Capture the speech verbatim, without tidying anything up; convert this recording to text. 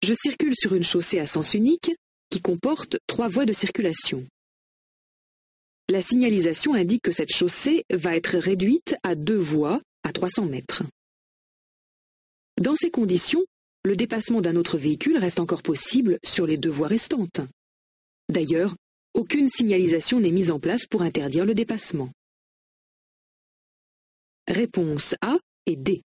Je circule sur une chaussée à sens unique qui comporte trois voies de circulation. La signalisation indique que cette chaussée va être réduite à deux voies à trois cents mètres. Dans ces conditions, le dépassement d'un autre véhicule reste encore possible sur les deux voies restantes. D'ailleurs, aucune signalisation n'est mise en place pour interdire le dépassement. Réponse A et D.